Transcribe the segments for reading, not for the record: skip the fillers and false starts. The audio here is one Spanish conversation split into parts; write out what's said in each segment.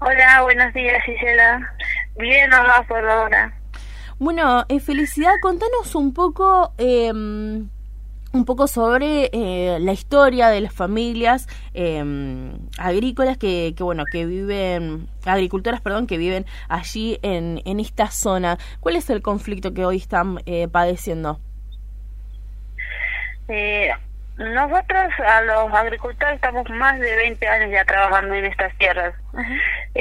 Hola, buenos días, Gisela. Bien, nomás por ahora. Bueno, Felicidad, contanos un poco sobre la historia de las familias agrícolas que viven, agricultoras, perdón, que viven allí en esta zona. ¿Cuál es el conflicto que hoy están padeciendo? Nosotros, a los agricultores, estamos más de 20 años ya trabajando en estas tierras. Ajá.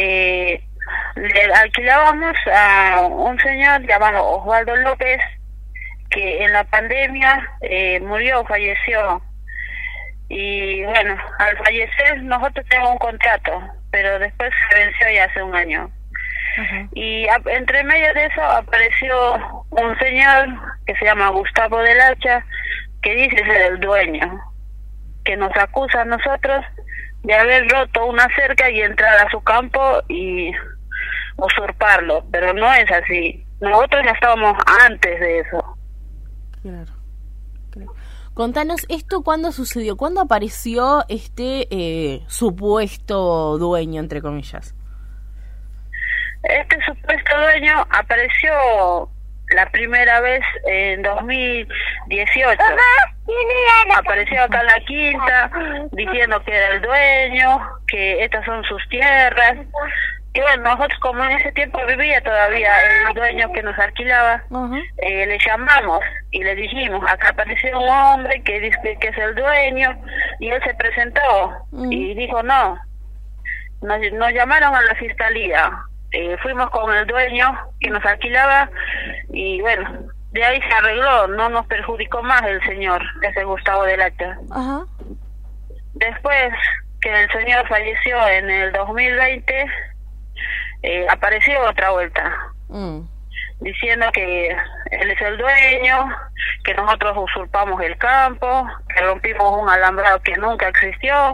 Le alquilábamos a un señor llamado Osvaldo López, que en la pandemia falleció. Y bueno, al fallecer nosotros tenemos un contrato, pero después se venció ya hace un año. Ajá. Y entre medio de eso apareció un señor que se llama Gustavo del Hacha, que dice ser el dueño, que nos acusa a nosotros de haber roto una cerca y entrar a su campo y usurparlo, pero no es así. Nosotros ya estábamos antes de eso. Claro. Contanos, ¿esto cuándo sucedió? ¿Cuándo apareció este supuesto dueño, entre comillas? Este supuesto dueño apareció la primera vez en 2018. Apareció acá en la quinta diciendo que era el dueño, que estas son sus tierras. Y bueno, nosotros como en ese tiempo vivía todavía el dueño que nos alquilaba, le llamamos y le dijimos, acá apareció un hombre que dice que es el dueño, y él se presentó y dijo no. Nos llamaron a la fiscalía, fuimos con el dueño que nos alquilaba y bueno, de ahí se arregló, no nos perjudicó más el señor, ese Gustavo del Hacha. Ajá. Después que el señor falleció en el 2020, apareció otra vuelta, diciendo que él es el dueño, que nosotros usurpamos el campo, que rompimos un alambrado que nunca existió.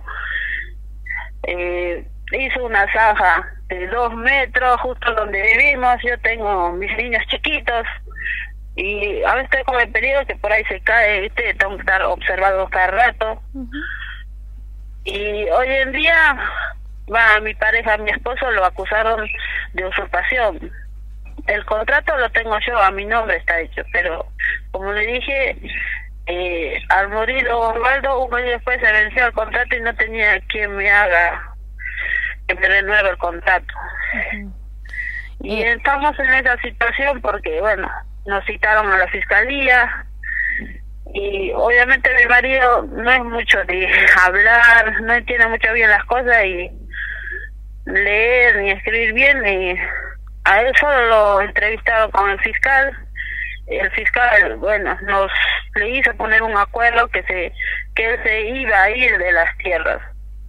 Hizo una zanja de 2 metros justo donde vivimos. Yo tengo mis niños chiquitos y a veces tengo el peligro que por ahí se cae, ¿viste? Tengo que estar observando cada rato. Y hoy en día mi pareja, mi esposo, lo acusaron de usurpación. El contrato lo tengo yo, a mi nombre está hecho, pero como le dije, al morir Osvaldo, un año después se venció el contrato y no tenía quien me renueve el contrato. Y estamos en esa situación porque, bueno, nos citaron a la fiscalía y obviamente mi marido no es mucho de hablar, no entiende mucho bien las cosas y leer ni escribir bien, y a él solo lo entrevistaron con el fiscal. El fiscal, bueno, le hizo poner un acuerdo que él se iba a ir de las tierras.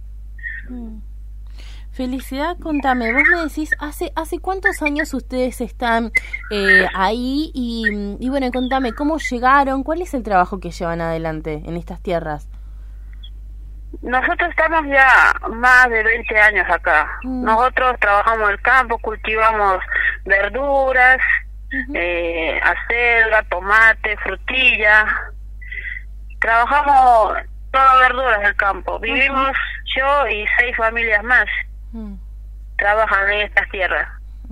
Felicidad, contame, vos me decís, ¿hace cuántos años ustedes están ahí? Y bueno, contame, ¿cómo llegaron? ¿Cuál es el trabajo que llevan adelante en estas tierras? Nosotros estamos ya más de 20 años acá. Nosotros trabajamos el campo, cultivamos verduras, acelga, tomate, frutilla. Trabajamos todas verduras del campo. Vivimos yo y 6 familias más. Trabajan en estas tierras.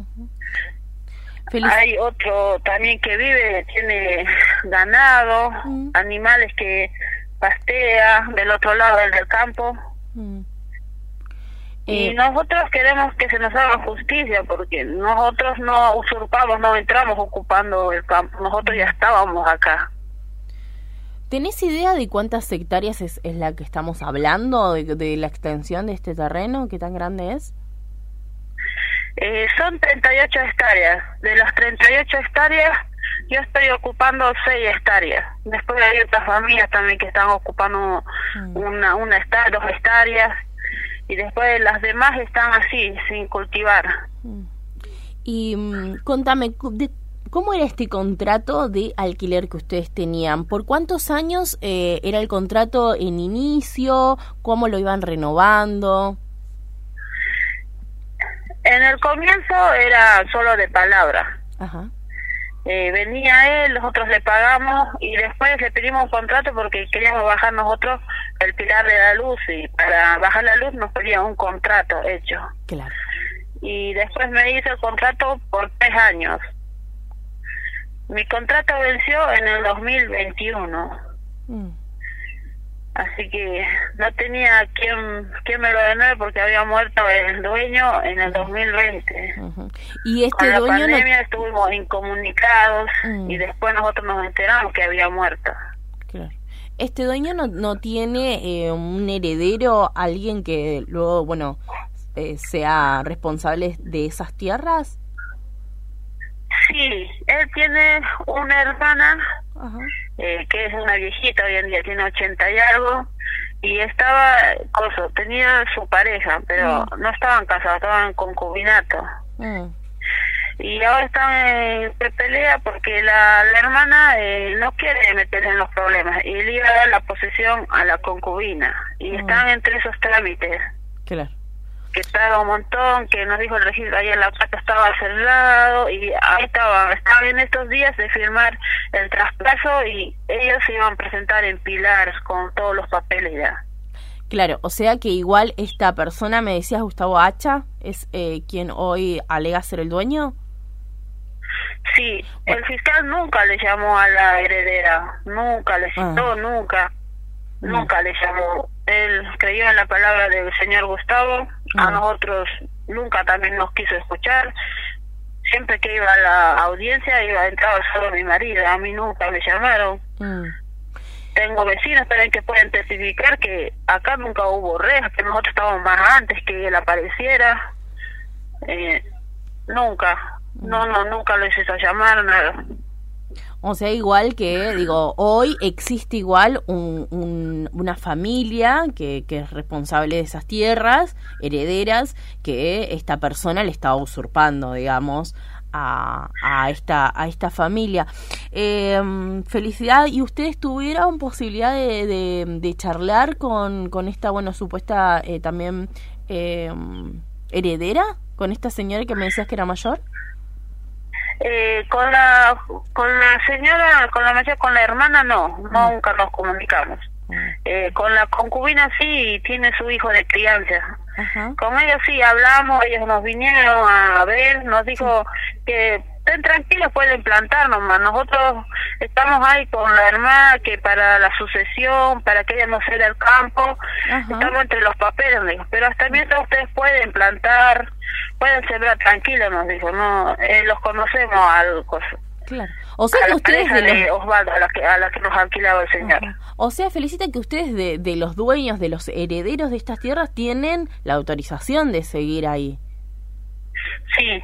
Hay otro también que tiene ganado, animales que pastea del otro lado del campo. Y nosotros queremos que se nos haga justicia, porque nosotros no usurpamos, no entramos ocupando el campo, nosotros ya estábamos acá. ¿Tenés idea de cuántas hectáreas es la que estamos hablando, de la extensión de este terreno? ¿Qué tan grande es? Son 38 hectáreas. De las 38 hectáreas, yo estoy ocupando 6 hectáreas. Después hay otras familias también que están ocupando una hectárea, 2 hectáreas. Y después las demás están así, sin cultivar. Y contame, ¿cómo era este contrato de alquiler que ustedes tenían? ¿Por cuántos años era el contrato en inicio? ¿Cómo lo iban renovando? En el comienzo era solo de palabra. Ajá. Venía él, nosotros le pagamos y después le pedimos un contrato porque queríamos bajar nosotros el pilar de la luz, y para bajar la luz nos pedían un contrato hecho. Claro. y después me hizo el contrato por 3 años. Mi contrato venció en el 2021. Así que no tenía quien me lo denove porque había muerto el dueño en el 2020. Y este con la dueño pandemia estuvimos incomunicados y después nosotros nos enteramos que había muerto. Claro. ¿Este dueño no tiene un heredero, alguien que luego, bueno, sea responsable de esas tierras? Sí, él tiene una hermana que es una viejita, hoy en día tiene 80 y algo, y tenía su pareja, pero no estaban casados, estaban en concubinato. Y ahora están en pelea porque la hermana no quiere meterse en los problemas y le iba a dar la posesión a la concubina, y están entre esos trámites. Claro. Que tarda un montón, que nos dijo el registro, ahí en La Plata estaba cerrado, y ahí estaban en estos días de firmar el traspaso, y ellos se iban a presentar en Pilar con todos los papeles ya. Claro, o sea que igual esta persona, me decías, Gustavo Hacha, es quien hoy alega ser el dueño. Sí, el fiscal nunca le llamó a la heredera, nunca le citó, nunca le llamó. Él creyó en la palabra del señor Gustavo, a nosotros nunca también nos quiso escuchar. Siempre que iba a la audiencia entraba solo mi marido, a mí nunca me llamaron. Tengo vecinos también que pueden testificar que acá nunca hubo rejas, que nosotros estábamos más antes que él apareciera. Nunca les hizo llamar, nada. O sea, igual que, digo, hoy existe igual una familia que es responsable de esas tierras, herederas, que esta persona le estaba usurpando, digamos, a esta familia. Felicidad, ¿y ustedes tuvieron posibilidad de charlar con esta, bueno, supuesta también heredera, con esta señora que me decías que era mayor? Con la señora, con la hermana nunca nos comunicamos. Con la concubina sí, tiene su hijo de crianza. Con ellos sí hablamos, ellos nos vinieron a ver, nos dijo que estén tranquilos, pueden plantar nomás. Nosotros estamos ahí con la hermana que para la sucesión, para que ella no ceda el campo, estamos entre los papeles, pero hasta mientras ustedes pueden plantar, pueden sembrar tranquilos, nos dijo, los conocemos algo. Claro. O sea, que ustedes de Osvaldo, a la que nos alquilaba el señor. O sea, Felicita, que ustedes de los dueños, de los herederos de estas tierras, tienen la autorización de seguir ahí. Sí.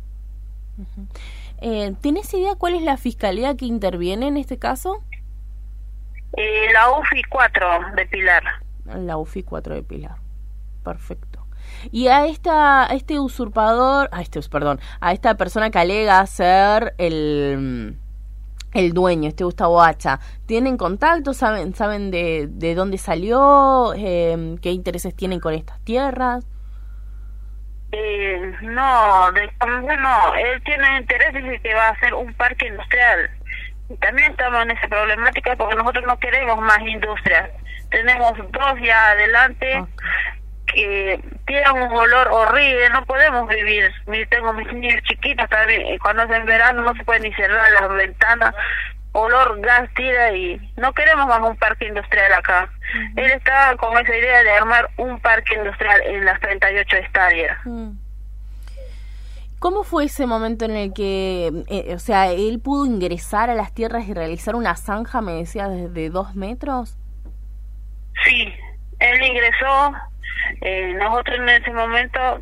¿Tenés idea cuál es la fiscalía que interviene en este caso? La UFI 4 de Pilar. La UFI 4 de Pilar. Perfecto. Y a este usurpador, a esta persona que alega ser el dueño, Gustavo Hacha, ¿tienen contacto? ¿Saben de dónde salió? ¿Qué intereses tienen con estas tierras? No, él tiene intereses y que va a hacer un parque industrial. Y también estamos en esa problemática porque nosotros no queremos más industria. Tenemos 2 ya adelante que tienen un olor horrible, no podemos vivir. Tengo mis niños chiquitos también, y cuando es en verano no se puede ni cerrar las ventanas, olor gas tira, y no queremos más un parque industrial acá. Él está con esa idea de armar un parque industrial en las 38 hectáreas. ¿Cómo fue ese momento en el que, él pudo ingresar a las tierras y realizar una zanja, me decía, de 2 metros? Sí, él ingresó. Nosotros en ese momento,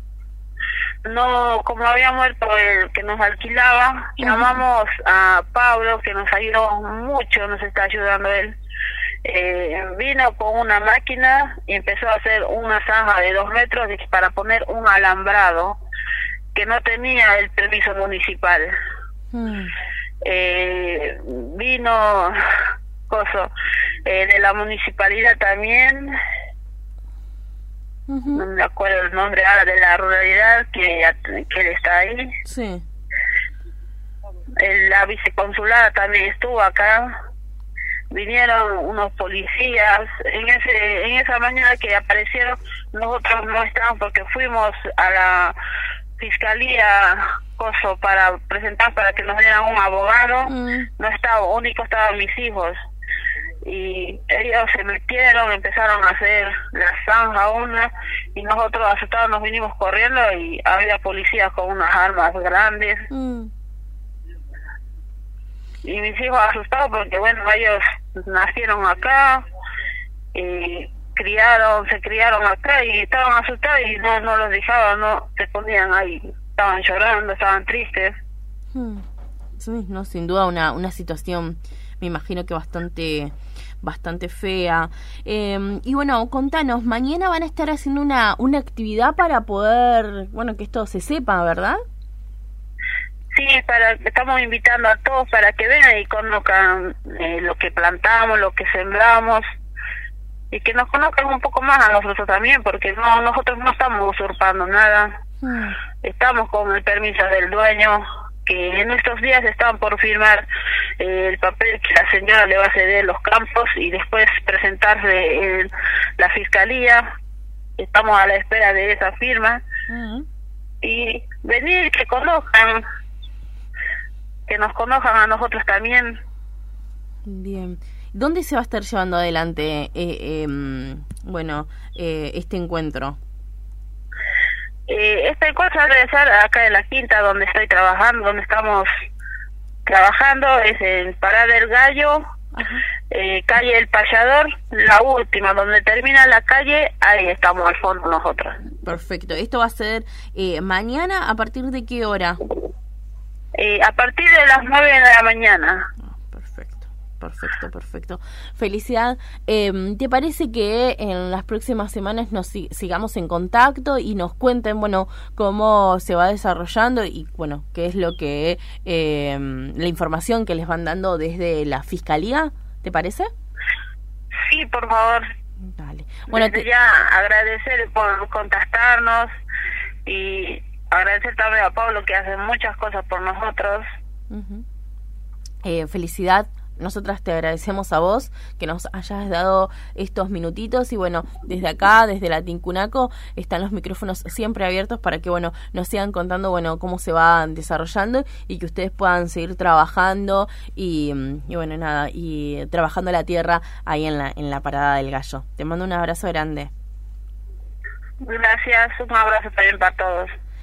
como había muerto el que nos alquilaba, llamamos a Pablo, que nos ayudó mucho, nos está ayudando él. Vino con una máquina y empezó a hacer una zanja de 2 metros para poner un alambrado que no tenía el permiso municipal. Vino de la municipalidad también, no me acuerdo el nombre ahora, de la ruralidad, que él está ahí. Sí. La viceconsulada también estuvo acá. vinieron unos policías. En esa mañana que aparecieron, nosotros no estábamos porque fuimos a la fiscalía para presentar para que nos dieran un abogado. No estaba, único estaban mis hijos, y ellos se metieron, empezaron a hacer la zanja una, y nosotros asustados nos vinimos corriendo y había policías con unas armas grandes. Y mis hijos asustados porque bueno, ellos nacieron acá y se criaron acá y estaban asustados y no los dejaban, no se ponían ahí, estaban llorando, estaban tristes. Sí, no, sin duda una situación, me imagino que bastante fea. Y bueno, contanos, mañana van a estar haciendo una actividad para poder, bueno, que esto se sepa, ¿verdad? Sí, estamos invitando a todos para que vengan y conozcan lo que plantamos, lo que sembramos, y que nos conozcan un poco más a nosotros también, porque nosotros no estamos usurpando nada. Estamos con el permiso del dueño, que en estos días están por firmar el papel que la señora le va a ceder los campos y después presentarse en la fiscalía. Estamos a la espera de esa firma. Y venir, que nos conozcan a nosotros también. Bien. ¿Dónde se va a estar llevando adelante este encuentro? Este encuentro va a realizar acá en la quinta donde estamos trabajando, es en Parada del Gallo, calle El Payador, la última, donde termina la calle, ahí estamos al fondo nosotros. Perfecto. ¿Esto va a ser mañana? ¿A partir de qué hora? A partir de las 9 de la mañana. Perfecto. Felicidad. ¿Te parece que en las próximas semanas nos sigamos en contacto y nos cuenten, bueno, cómo se va desarrollando y, bueno, qué es lo que la información que les van dando desde la Fiscalía? ¿Te parece? Sí, por favor. Dale. Bueno, ya agradecer por contactarnos y agradecer también a Pablo, que hace muchas cosas por nosotros. Felicidad. Nosotras te agradecemos a vos que nos hayas dado estos minutitos y bueno, desde acá, desde la Tincunaco, están los micrófonos siempre abiertos para que bueno, nos sigan contando bueno cómo se van desarrollando y que ustedes puedan seguir trabajando y bueno, nada, y trabajando la tierra ahí en la Parada del Gallo. Te mando un abrazo grande. Gracias, un abrazo también para todos.